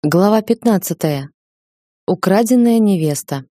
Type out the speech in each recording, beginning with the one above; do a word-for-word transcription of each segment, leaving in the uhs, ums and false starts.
Глава пятнадцатая. Украденная невеста.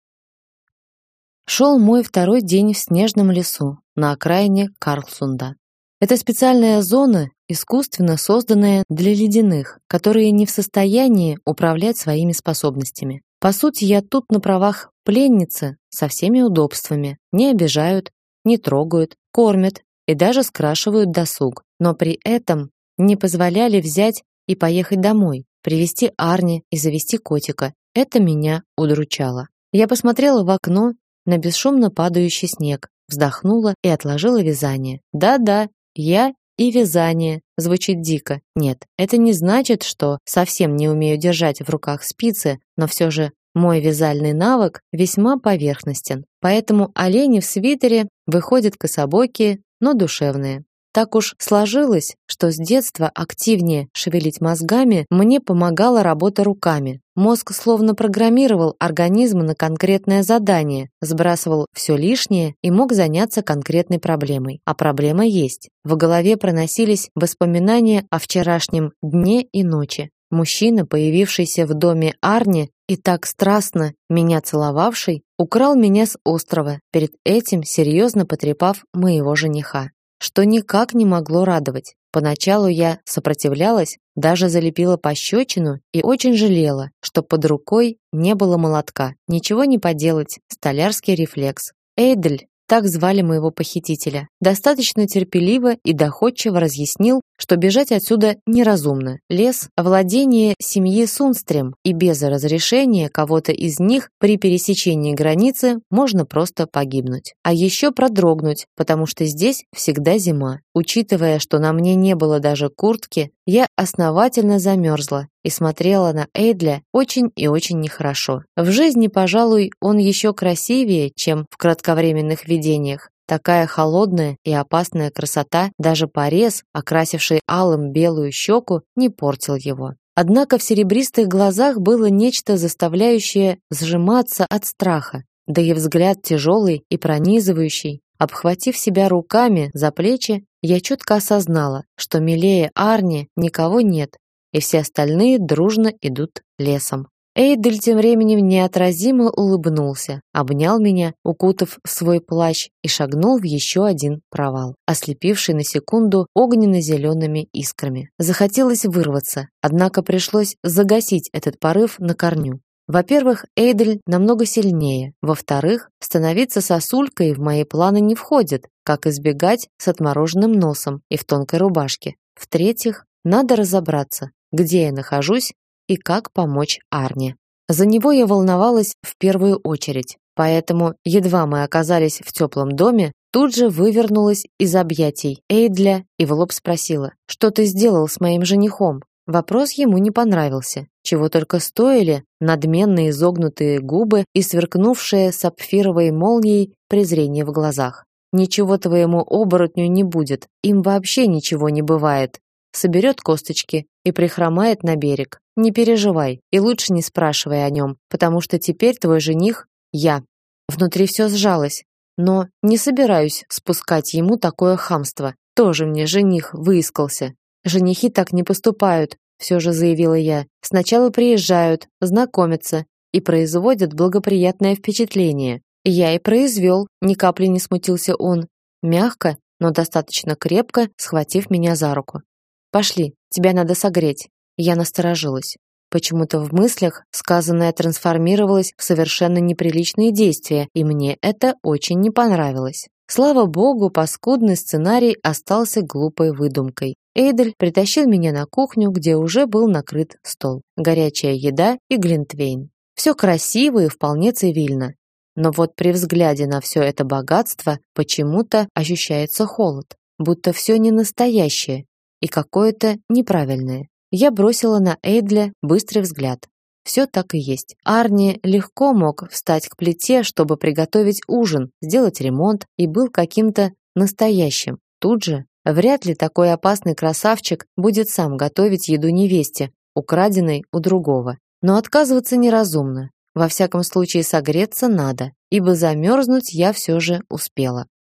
Шел мой второй день в снежном лесу на окраине Карлсунда. Это специальная зона, искусственно созданная для ледяных, которые не в состоянии управлять своими способностями. По сути, я тут на правах пленницы со всеми удобствами. Не обижают, не трогают, кормят и даже скрашивают досуг. Но при этом не позволяли взять и поехать домой, привести Арни и завести котика. Это меня удручало. Я посмотрела в окно на бесшумно падающий снег, вздохнула и отложила вязание. Да-да, я и вязание. Звучит дико. Нет, это не значит, что совсем не умею держать в руках спицы, но все же мой вязальный навык весьма поверхностен. Поэтому олени в свитере выходят кособокие, но душевные. Так уж сложилось, что с детства активнее шевелить мозгами мне помогала работа руками. Мозг словно программировал организм на конкретное задание, сбрасывал все лишнее и мог заняться конкретной проблемой. А проблема есть. В голове проносились воспоминания о вчерашнем дне и ночи. Мужчина, появившийся в доме Арни и так страстно меня целовавший, украл меня с острова, перед этим серьезно потрепав моего жениха. Что никак не могло радовать. Поначалу я сопротивлялась, даже залепила пощечину и очень жалела, что под рукой не было молотка. Ничего не поделать, столярский рефлекс. Эйдель, так звали моего похитителя, достаточно терпеливо и доходчиво разъяснил, что бежать отсюда неразумно. Лес – владение семьи Сунстрем, и без разрешения кого-то из них при пересечении границы можно просто погибнуть. А еще продрогнуть, потому что здесь всегда зима. Учитывая, что на мне не было даже куртки, я основательно замерзла и смотрела на Эйдля очень и очень нехорошо. В жизни, пожалуй, он еще красивее, чем в кратковременных видениях. Такая холодная и опасная красота, даже порез, окрасивший алым белую щеку, не портил его. Однако в серебристых глазах было нечто, заставляющее сжиматься от страха, да и взгляд тяжелый и пронизывающий. Обхватив себя руками за плечи, я четко осознала, что милее Арни никого нет, и все остальные дружно идут лесом. Эйдель тем временем неотразимо улыбнулся, обнял меня, укутав в свой плащ, и шагнул в еще один провал, ослепивший на секунду огненно-зелеными искрами. Захотелось вырваться, однако пришлось загасить этот порыв на корню. Во-первых, Эйдель намного сильнее. Во-вторых, становиться сосулькой в мои планы не входит, как избегать с отмороженным носом и в тонкой рубашке. В-третьих, надо разобраться, где я нахожусь и как помочь Арни. За него я волновалась в первую очередь, поэтому, едва мы оказались в теплом доме, тут же вывернулась из объятий Эйдля и в лоб спросила: «Что ты сделал с моим женихом?» Вопрос ему не понравился, чего только стоили надменно изогнутые губы и сверкнувшее сапфировой молнией презрение в глазах. «Ничего твоему оборотню не будет, им вообще ничего не бывает. Соберет косточки и прихромает на берег. Не переживай и лучше не спрашивай о нем, потому что теперь твой жених – я». Внутри все сжалось, но не собираюсь спускать ему такое хамство. Тоже мне жених выискался. «Женихи так не поступают», – все же заявила я. «Сначала приезжают, знакомятся и производят благоприятное впечатление». «Я и произвел», – ни капли не смутился он, мягко, но достаточно крепко схватив меня за руку. «Пошли, тебя надо согреть». Я насторожилась. Почему-то в мыслях сказанное трансформировалось в совершенно неприличные действия, и мне это очень не понравилось. Слава богу, паскудный сценарий остался глупой выдумкой. Эйдель притащил меня на кухню, где уже был накрыт стол. Горячая еда и глинтвейн. Все красиво и вполне цивильно. Но вот при взгляде на все это богатство почему-то ощущается холод, будто все не настоящее и какое-то неправильное. Я бросила на Эйдля быстрый взгляд. Все так и есть. Арни легко мог встать к плите, чтобы приготовить ужин, сделать ремонт, и был каким-то настоящим. Тут же вряд ли такой опасный красавчик будет сам готовить еду невесте, украденной у другого. Но отказываться неразумно. Во всяком случае, согреться надо, ибо замерзнуть я все же успела.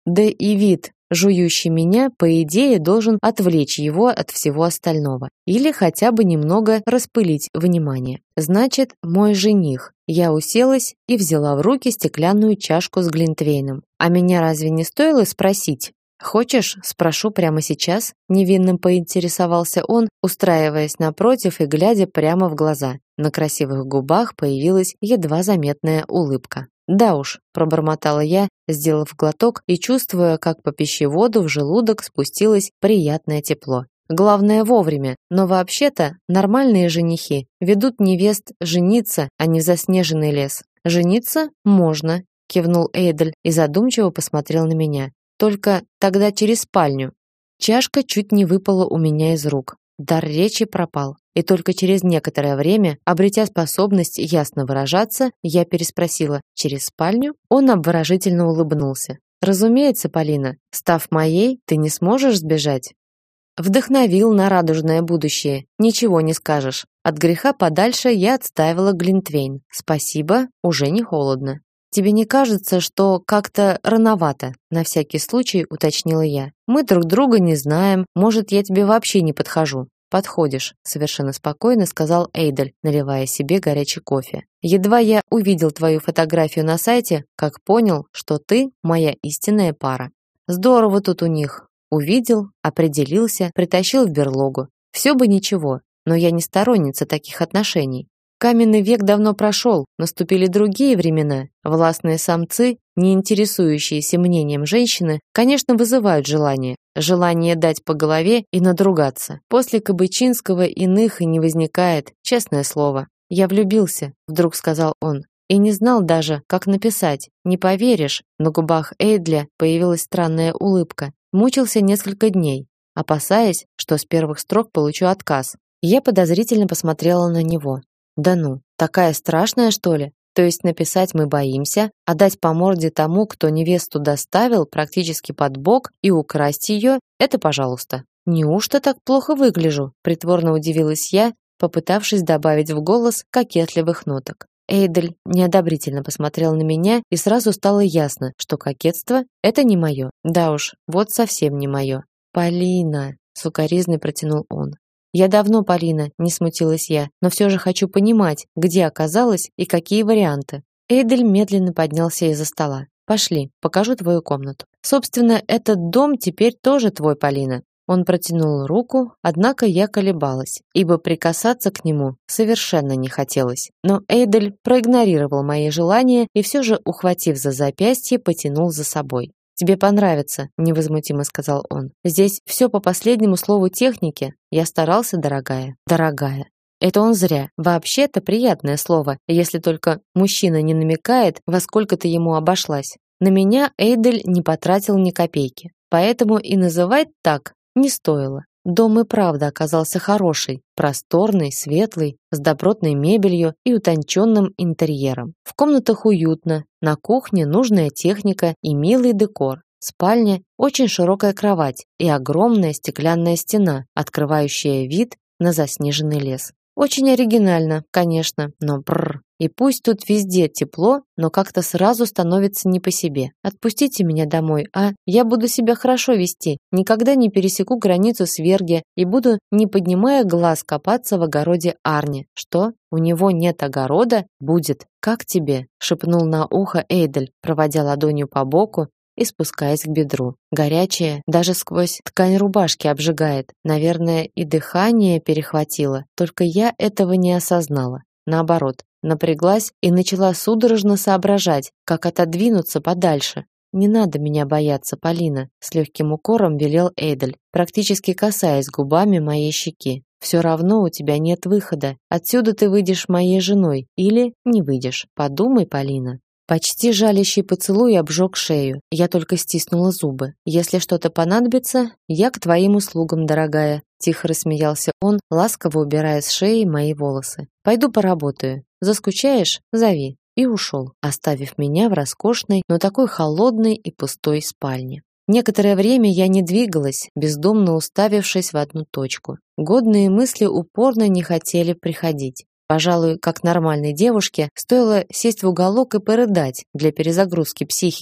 Да и вид, жующий меня, по идее, должен отвлечь его от всего остального. Или хотя бы немного распылить внимание. Значит, мой жених. Я уселась и взяла в руки стеклянную чашку с глинтвейном. А меня разве не стоило спросить? «Хочешь, спрошу прямо сейчас?» Невинным поинтересовался он, устраиваясь напротив и глядя прямо в глаза. На красивых губах появилась едва заметная улыбка. «Да уж», – пробормотала я, сделав глоток и чувствуя, как по пищеводу в желудок спустилось приятное тепло. Главное вовремя, но вообще-то нормальные женихи ведут невест жениться, а не в заснеженный лес. «Жениться можно», – кивнул Эйдель и задумчиво посмотрел на меня. «Только тогда через спальню». Чашка чуть не выпала у меня из рук. Дар речи пропал. И только через некоторое время, обретя способность ясно выражаться, я переспросила: «Через спальню?» Он обворожительно улыбнулся. «Разумеется, Полина, став моей, ты не сможешь сбежать». Вдохновил на радужное будущее, ничего не скажешь. От греха подальше я отставила глинтвейн. Спасибо, уже не холодно. «Тебе не кажется, что как-то рановато?» На всякий случай уточнила я. «Мы друг друга не знаем, может, я тебе вообще не подхожу». «Подходишь», — совершенно спокойно сказал Эйдель, наливая себе горячий кофе. «Едва я увидел твою фотографию на сайте, как понял, что ты моя истинная пара. Здорово тут у них. Увидел, определился, притащил в берлогу. Все бы ничего, но я не сторонница таких отношений. Каменный век давно прошел, наступили другие времена. Властные самцы, не интересующиеся мнением женщины, конечно, вызывают желание. Желание дать по голове и надругаться. После Кабычинского иных и не возникает, честное слово. «Я влюбился», — вдруг сказал он. И не знал даже, как написать. Не поверишь, на губах Эйдля появилась странная улыбка. Мучился несколько дней, опасаясь, что с первых строк получу отказ. Я подозрительно посмотрела на него. Да ну, такая страшная, что ли? То есть написать мы боимся, а дать по морде тому, кто невесту доставил практически под бок, и украсть ее – это пожалуйста. Неужто так плохо выгляжу? Притворно удивилась я, попытавшись добавить в голос кокетливых ноток. Эйдель неодобрительно посмотрел на меня, и сразу стало ясно, что кокетство – это не мое. Да уж, вот совсем не мое. «Полина», – сукоризной протянул он. «Я давно, Полина», — не смутилась я, «но все же хочу понимать, где оказалась и какие варианты». Эйдель медленно поднялся из-за стола. «Пошли, покажу твою комнату. Собственно, этот дом теперь тоже твой, Полина». Он протянул руку, однако я колебалась, ибо прикасаться к нему совершенно не хотелось. Но Эйдель проигнорировал мои желания и все же, ухватив за запястье, потянул за собой. «Тебе понравится», — невозмутимо сказал он. «Здесь все по последнему слову техники. Я старался, дорогая». «Дорогая». Это он зря. Вообще-то приятное слово, если только мужчина не намекает, во сколько ты ему обошлась. На меня Эйдель не потратил ни копейки. Поэтому и называть так не стоило. Дом и правда оказался хороший, просторный, светлый, с добротной мебелью и утонченным интерьером. В комнатах уютно, на кухне нужная техника и милый декор. Спальня, очень широкая кровать и огромная стеклянная стена, открывающая вид на заснеженный лес. Очень оригинально, конечно, но бррр. И пусть тут везде тепло, но как-то сразу становится не по себе. Отпустите меня домой, а? Я буду себя хорошо вести, никогда не пересеку границу с Верги и буду, не поднимая глаз, копаться в огороде Арни. Что? У него нет огорода? Будет. Как тебе? Шепнул на ухо Эйдель, проводя ладонью по боку и спускаясь к бедру. Горячее, даже сквозь ткань рубашки обжигает. Наверное, и дыхание перехватило, только я этого не осознала. Наоборот, напряглась и начала судорожно соображать, как отодвинуться подальше. «Не надо меня бояться, Полина», — с легким укором велел Эйдель, практически касаясь губами моей щеки. «Все равно у тебя нет выхода. Отсюда ты выйдешь моей женой или не выйдешь. Подумай, Полина». Почти жалящий поцелуй обжег шею. Я только стиснула зубы. «Если что-то понадобится, я к твоим услугам, дорогая», — тихо рассмеялся он, ласково убирая с шеи мои волосы. «Пойду поработаю. Заскучаешь? Зови». И ушел, оставив меня в роскошной, но такой холодной и пустой спальне. Некоторое время я не двигалась, бездумно уставившись в одну точку. Годные мысли упорно не хотели приходить. Пожалуй, как нормальной девушке, стоило сесть в уголок и порыдать для перезагрузки психики.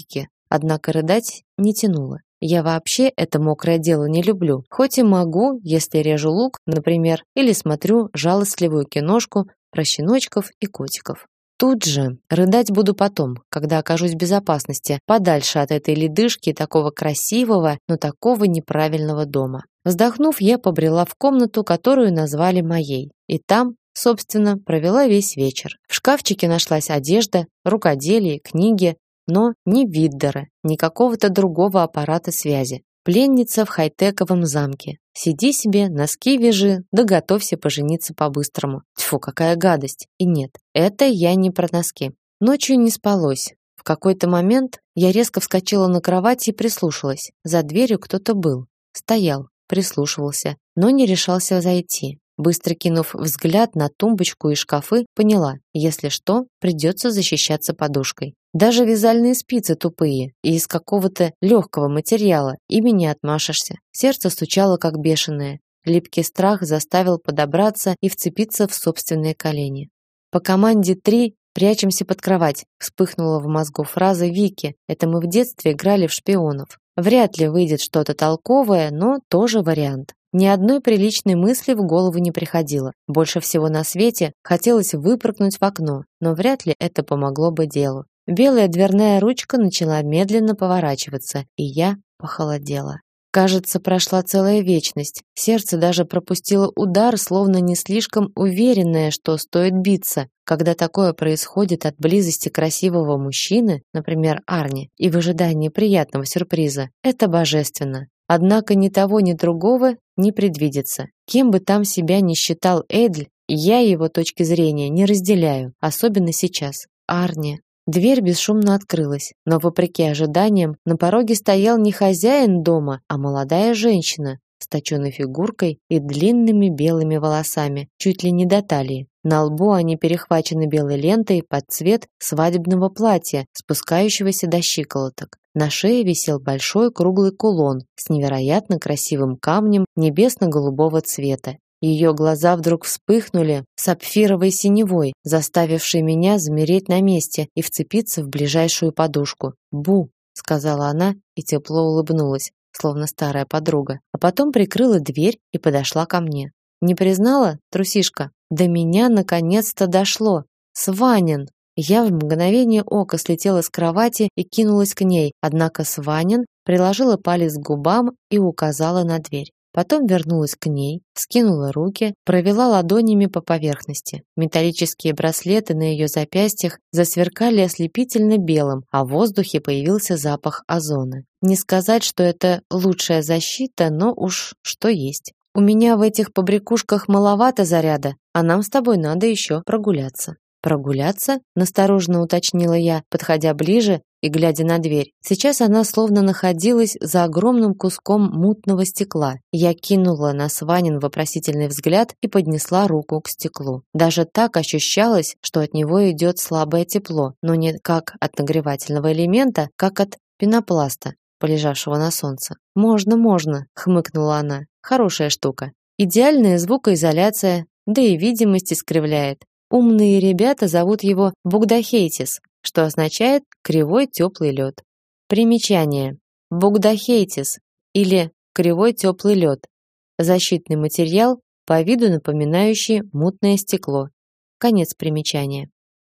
однако рыдать не тянуло. Я вообще это мокрое дело не люблю, хоть и могу, если режу лук, например, или смотрю жалостливую киношку про щеночков и котиков. Тут же рыдать буду потом, когда окажусь в безопасности, подальше от этой ледышки такого красивого, но такого неправильного дома. Вздохнув, я побрела в комнату, которую назвали моей, и там, собственно, провела весь вечер. В шкафчике нашлась одежда, рукоделие, книги, но ни Виддера, ни какого-то другого аппарата связи. Пленница в хай-тековом замке. Сиди себе, носки вяжи, да готовься пожениться по-быстрому. Тьфу, какая гадость. И нет, это я не про носки. Ночью не спалось. В какой-то момент я резко вскочила на кровати и прислушалась. За дверью кто-то был. Стоял, прислушивался, но не решался зайти. Быстро кинув взгляд на тумбочку и шкафы, поняла, если что, придется защищаться подушкой. Даже вязальные спицы тупые и из какого-то легкого материала, ими не отмашешься. Сердце стучало как бешеное. Липкий страх заставил подобраться и вцепиться в собственные колени. По команде три прячемся под кровать, вспыхнула в мозгу фраза Вики. Это мы в детстве играли в шпионов. Вряд ли выйдет что-то толковое, но тоже вариант. Ни одной приличной мысли в голову не приходило. Больше всего на свете хотелось выпрыгнуть в окно, но вряд ли это помогло бы делу. Белая дверная ручка начала медленно поворачиваться, и я похолодела. Кажется, прошла целая вечность. Сердце даже пропустило удар, словно не слишком уверенное, что стоит биться. Когда такое происходит от близости красивого мужчины, например, Арни, и в ожидании приятного сюрприза, это божественно. Однако ни того, ни другого не предвидится. Кем бы там себя ни считал Эдль, я его точки зрения не разделяю, особенно сейчас. Арни. Дверь бесшумно открылась, но, вопреки ожиданиям, на пороге стоял не хозяин дома, а молодая женщина с точеной фигуркой и длинными белыми волосами, чуть ли не до талии. На лбу они перехвачены белой лентой под цвет свадебного платья, спускающегося до щиколоток. На шее висел большой круглый кулон с невероятно красивым камнем небесно-голубого цвета. Ее глаза вдруг вспыхнули сапфировой синевой, заставившей меня замереть на месте и вцепиться в ближайшую подушку. «Бу!» — сказала она и тепло улыбнулась, словно старая подруга, а потом прикрыла дверь и подошла ко мне. «Не признала, трусишка? До меня наконец-то дошло! Сванин!» Я в мгновение ока слетела с кровати и кинулась к ней, однако Сванин приложила палец к губам и указала на дверь. Потом вернулась к ней, скинула руки, провела ладонями по поверхности. Металлические браслеты на ее запястьях засверкали ослепительно белым, а в воздухе появился запах озона. Не сказать, что это лучшая защита, но уж что есть. У меня в этих побрякушках маловато заряда, а нам с тобой надо еще прогуляться. «Прогуляться?» – настороженно уточнила я, подходя ближе и глядя на дверь. Сейчас она словно находилась за огромным куском мутного стекла. Я кинула на Сванин вопросительный взгляд и поднесла руку к стеклу. Даже так ощущалось, что от него идет слабое тепло, но не как от нагревательного элемента, как от пенопласта, полежавшего на солнце. «Можно, можно», – хмыкнула она. «Хорошая штука. Идеальная звукоизоляция, да и видимость искривляет. Умные ребята зовут его Бугдахейтис, что означает «кривой теплый лед». Примечание. Бугдахейтис или «кривой теплый лед». Защитный материал, по виду напоминающий мутное стекло. Конец примечания.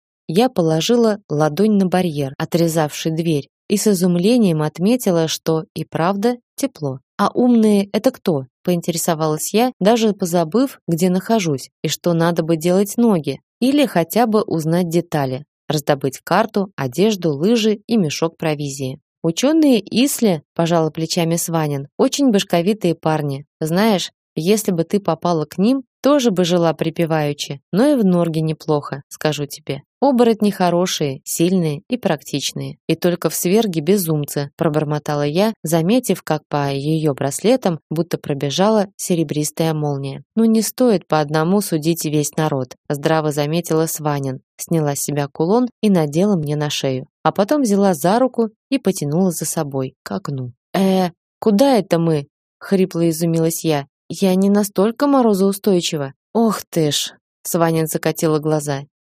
Я положила ладонь на барьер, отрезавший дверь, и с изумлением отметила, что и правда тепло. «А умные – это кто?» – поинтересовалась я, даже позабыв, где нахожусь, и что надо бы делать ноги, или хотя бы узнать детали, раздобыть карту, одежду, лыжи и мешок провизии. «Ученые Исле», – пожала плечами Сванин, – «очень башковитые парни. Знаешь, если бы ты попала к ним, тоже бы жила припеваючи, но и в Норге неплохо, скажу тебе. Оборотни хорошие, сильные и практичные. И только в Сверге безумцы», – пробормотала я, заметив, как по ее браслетам будто пробежала серебристая молния. «Ну не стоит по одному судить весь народ», – здраво заметила Сванин, сняла с себя кулон и надела мне на шею, а потом взяла за руку и потянула за собой к окну. «Э, куда это мы?» – хрипло изумилась я. «Я не настолько морозоустойчива». «Ох ты ж!» – Сванин закатила глаза.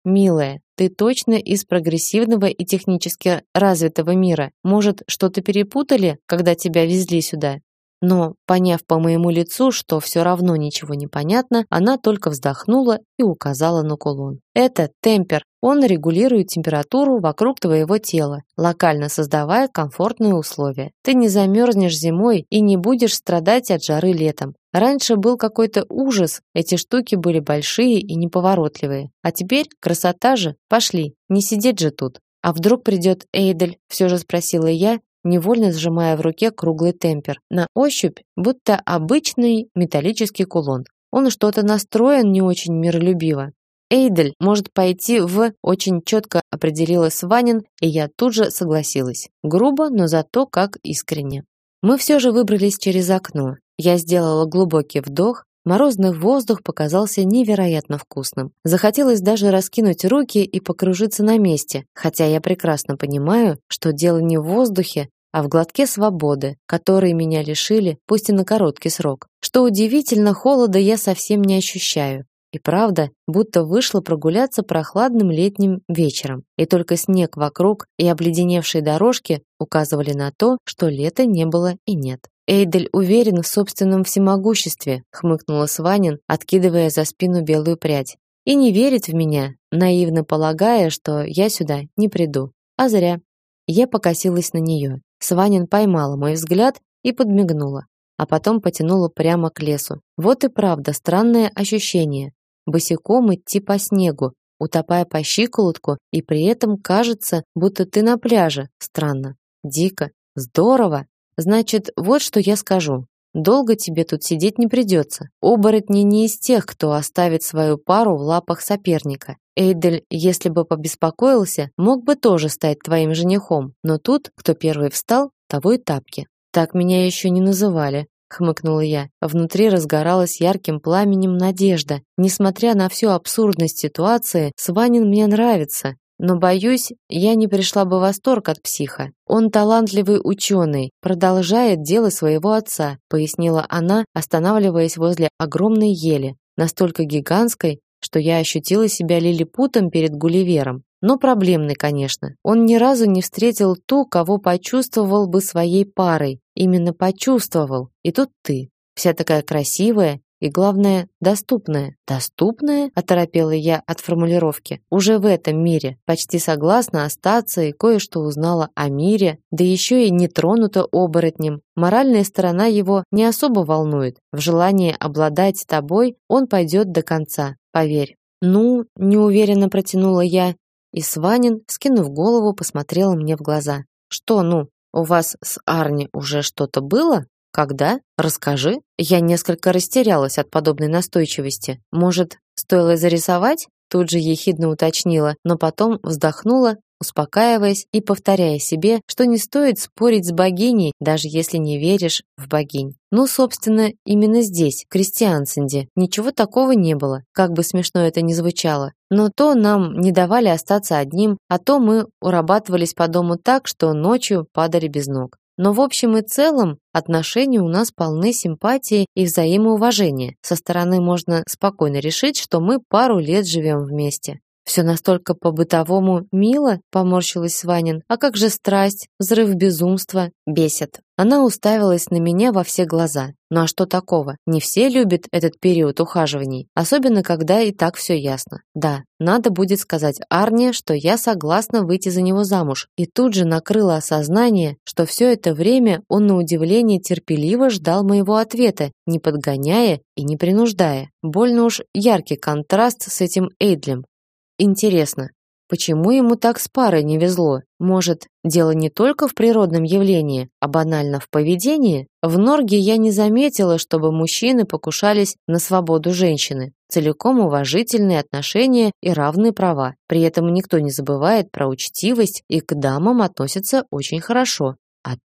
«Милая, ты точно из прогрессивного и технически развитого мира. Может, что-то перепутали, когда тебя везли сюда?» Но, поняв по моему лицу, что все равно ничего не понятно, она только вздохнула и указала на кулон. «Это темпер. Он регулирует температуру вокруг твоего тела, локально создавая комфортные условия. Ты не замерзнешь зимой и не будешь страдать от жары летом. Раньше был какой-то ужас, эти штуки были большие и неповоротливые. А теперь красота же. Пошли, не сидеть же тут». «А вдруг придет Эйдель?» – все же спросила я, невольно сжимая в руке круглый темпер. На ощупь будто обычный металлический кулон. Он что-то настроен не очень миролюбиво. «Эйдель может пойти в...» – очень четко определила Сванин, и я тут же согласилась. Грубо, но зато как искренне. Мы все же выбрались через окно. Я сделала глубокий вдох. Морозный воздух показался невероятно вкусным. Захотелось даже раскинуть руки и покружиться на месте, хотя я прекрасно понимаю, что дело не в воздухе, а в глотке свободы, которой меня лишили, пусть и на короткий срок. Что удивительно, холода я совсем не ощущаю. И правда, будто вышла прогуляться прохладным летним вечером, и только снег вокруг и обледеневшие дорожки указывали на то, что лета не было и нет. «Эйдель уверен в собственном всемогуществе», — хмыкнула Сванин, откидывая за спину белую прядь. «И не верит в меня, наивно полагая, что я сюда не приду. А зря». Я покосилась на нее. Сванин поймала мой взгляд и подмигнула, а потом потянула прямо к лесу. Вот и правда странное ощущение. Босиком идти по снегу, утопая по щиколотку, и при этом кажется, будто ты на пляже. Странно. Дико. Здорово. Значит, вот что я скажу. Долго тебе тут сидеть не придется. Оборотни не из тех, кто оставит свою пару в лапах соперника. Эйдель, если бы побеспокоился, мог бы тоже стать твоим женихом, но тут, кто первый встал, того и тапки. Так меня еще не называли, хмыкнула я. Внутри разгоралась ярким пламенем надежда. Несмотря на всю абсурдность ситуации, Сванин мне нравится. Но, боюсь, я не пришла бы в восторг от психа. Он талантливый ученый, продолжает дело своего отца, пояснила она, останавливаясь возле огромной ели, настолько гигантской, что я ощутила себя лилипутом перед Гулливером. Но проблемный, конечно. Он ни разу не встретил ту, кого почувствовал бы своей парой. Именно почувствовал. И тут ты, вся такая красивая, и, главное, доступная. Доступная? Оторопела я от формулировки. Уже в этом мире. Почти согласна остаться и кое-что узнала о мире, да еще и не тронута оборотнем. Моральная сторона его не особо волнует. В желании обладать тобой он пойдет до конца, поверь. Ну, неуверенно протянула я, и Сванин, скинув голову, посмотрела мне в глаза. Что, ну, у вас с Арни уже что-то было? Когда? Расскажи. Я несколько растерялась от подобной настойчивости. Может, стоило зарисовать? Тут же ехидно уточнила, но потом вздохнула, успокаиваясь и повторяя себе, что не стоит спорить с богиней, даже если не веришь в богинь. Ну, собственно, именно здесь, в Кристиансенде, ничего такого не было, как бы смешно это ни звучало. Но то нам не давали остаться одним, а то мы урабатывались по дому так, что ночью падали без ног. Но в общем и целом отношения у нас полны симпатии и взаимоуважения. Со стороны можно спокойно решить, что мы пару лет живем вместе. Все настолько по-бытовому мило, поморщилась Сванин. А как же страсть, взрыв безумства? Бесит. Она уставилась на меня во все глаза. Ну а что такого? Не все любят этот период ухаживаний, особенно когда и так все ясно. Да, надо будет сказать Арне, что я согласна выйти за него замуж. И тут же накрыло осознание, что все это время он на удивление терпеливо ждал моего ответа, не подгоняя и не принуждая. Больно уж яркий контраст с этим Эйдлем. Интересно, почему ему так с парой не везло? Может, дело не только в природном явлении, а банально в поведении? В Норге я не заметила, чтобы мужчины покушались на свободу женщины. Целиком уважительные отношения и равные права. При этом никто не забывает про учтивость и к дамам относятся очень хорошо. А тут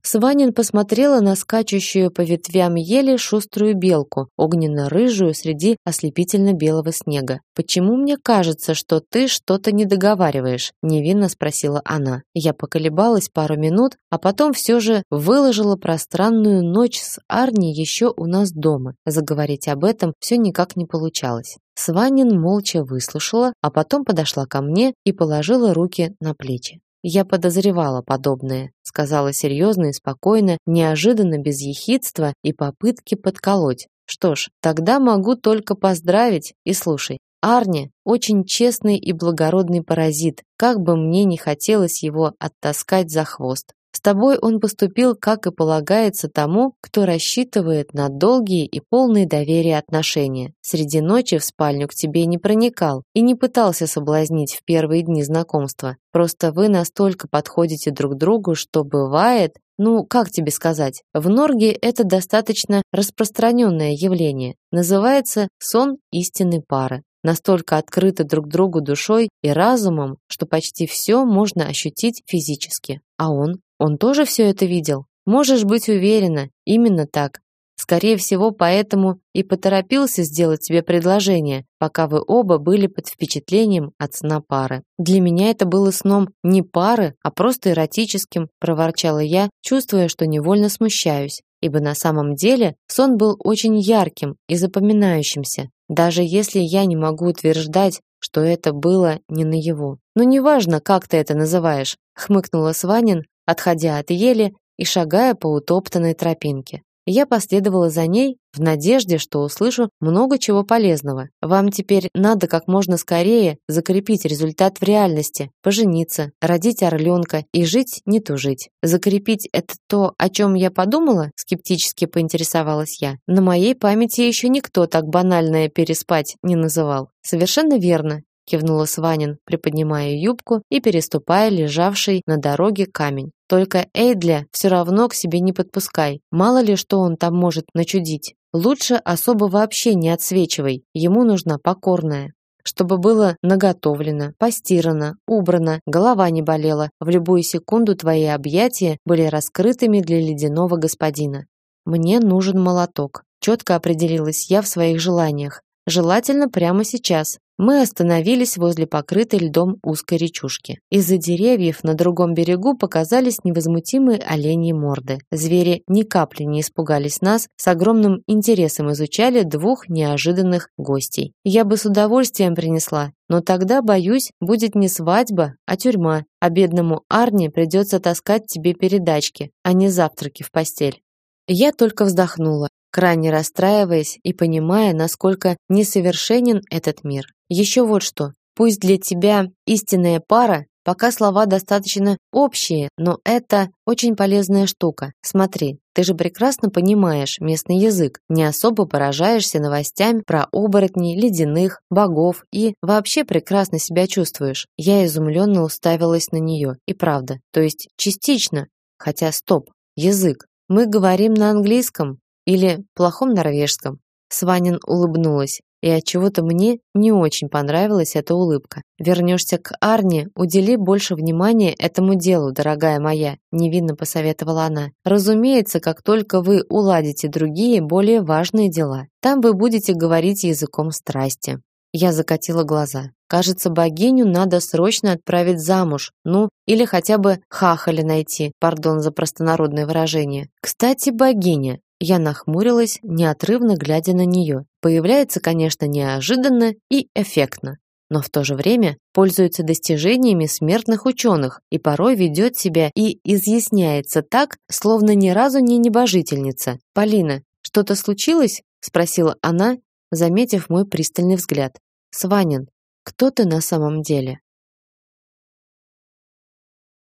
Сванин посмотрела на скачущую по ветвям ели шуструю белку, огненно-рыжую среди ослепительно-белого снега. «Почему мне кажется, что ты что-то не договариваешь?» – невинно спросила она. Я поколебалась пару минут, а потом все же выложила пространную ночь с Арни еще у нас дома. Заговорить об этом все никак не получалось. Сванин молча выслушала, а потом подошла ко мне и положила руки на плечи. «Я подозревала подобное», — сказала серьезно и спокойно, неожиданно без ехидства и попытки подколоть. «Что ж, тогда могу только поздравить и слушай. Арни очень честный и благородный паразит, как бы мне не хотелось его оттаскать за хвост. С тобой он поступил, как и полагается тому, кто рассчитывает на долгие и полные доверия отношения. Среди ночи в спальню к тебе не проникал и не пытался соблазнить в первые дни знакомства. Просто вы настолько подходите друг другу, что бывает, ну, как тебе сказать, в Норге это достаточно распространенное явление. Называется сон истинной пары. Настолько открыты друг другу душой и разумом, что почти все можно ощутить физически. А он? Он тоже все это видел? Можешь быть уверена, именно так. Скорее всего, поэтому и поторопился сделать тебе предложение, пока вы оба были под впечатлением от сна пары. Для меня это было сном не пары, а просто эротическим, проворчала я, чувствуя, что невольно смущаюсь, ибо на самом деле сон был очень ярким и запоминающимся, даже если я не могу утверждать, что это было не наяву. «Ну, неважно, как ты это называешь», — хмыкнула Сванин, отходя от ели и шагая по утоптанной тропинке. Я последовала за ней в надежде, что услышу много чего полезного. Вам теперь надо как можно скорее закрепить результат в реальности, пожениться, родить орленка и жить не тужить. Закрепить это то, о чем я подумала? Скептически поинтересовалась я. На моей памяти еще никто так банальное переспать не называл. Совершенно верно, кивнула Сванин, приподнимая юбку и переступая лежавший на дороге камень. Только Эйдля все равно к себе не подпускай. Мало ли, что он там может начудить. Лучше особо вообще не отсвечивай. Ему нужна покорная. Чтобы было наготовлено, постирано, убрано, голова не болела. В любую секунду твои объятия были раскрытыми для ледяного господина. Мне нужен молоток. Четко определилась я в своих желаниях. Желательно прямо сейчас. Мы остановились возле покрытой льдом узкой речушки. Из-за деревьев на другом берегу показались невозмутимые оленьи морды. Звери ни капли не испугались нас, с огромным интересом изучали двух неожиданных гостей. Я бы с удовольствием принесла, но тогда, боюсь, будет не свадьба, а тюрьма, а бедному Арни придется таскать тебе передачки, а не завтраки в постель. Я только вздохнула, крайне расстраиваясь и понимая, насколько несовершенен этот мир. Еще вот что. Пусть для тебя истинная пара, пока слова достаточно общие, но это очень полезная штука. Смотри, ты же прекрасно понимаешь местный язык, не особо поражаешься новостями про оборотней, ледяных, богов и вообще прекрасно себя чувствуешь. Я изумленно уставилась на нее. И правда, то есть частично. Хотя стоп, язык. Мы говорим на английском или плохом норвежском. Сванин улыбнулась. И отчего-то мне не очень понравилась эта улыбка. «Вернешься к Арне, удели больше внимания этому делу, дорогая моя», невинно посоветовала она. «Разумеется, как только вы уладите другие, более важные дела, там вы будете говорить языком страсти». Я закатила глаза. Кажется, богиню надо срочно отправить замуж, ну, или хотя бы хахаля найти, пардон за простонародное выражение. Кстати, богиня. Я нахмурилась, неотрывно глядя на нее. Появляется, конечно, неожиданно и эффектно, но в то же время пользуется достижениями смертных ученых и порой ведет себя и изъясняется так, словно ни разу не небожительница. «Полина, что-то случилось?» – спросила она, заметив мой пристальный взгляд. «Сванин, кто ты на самом деле?»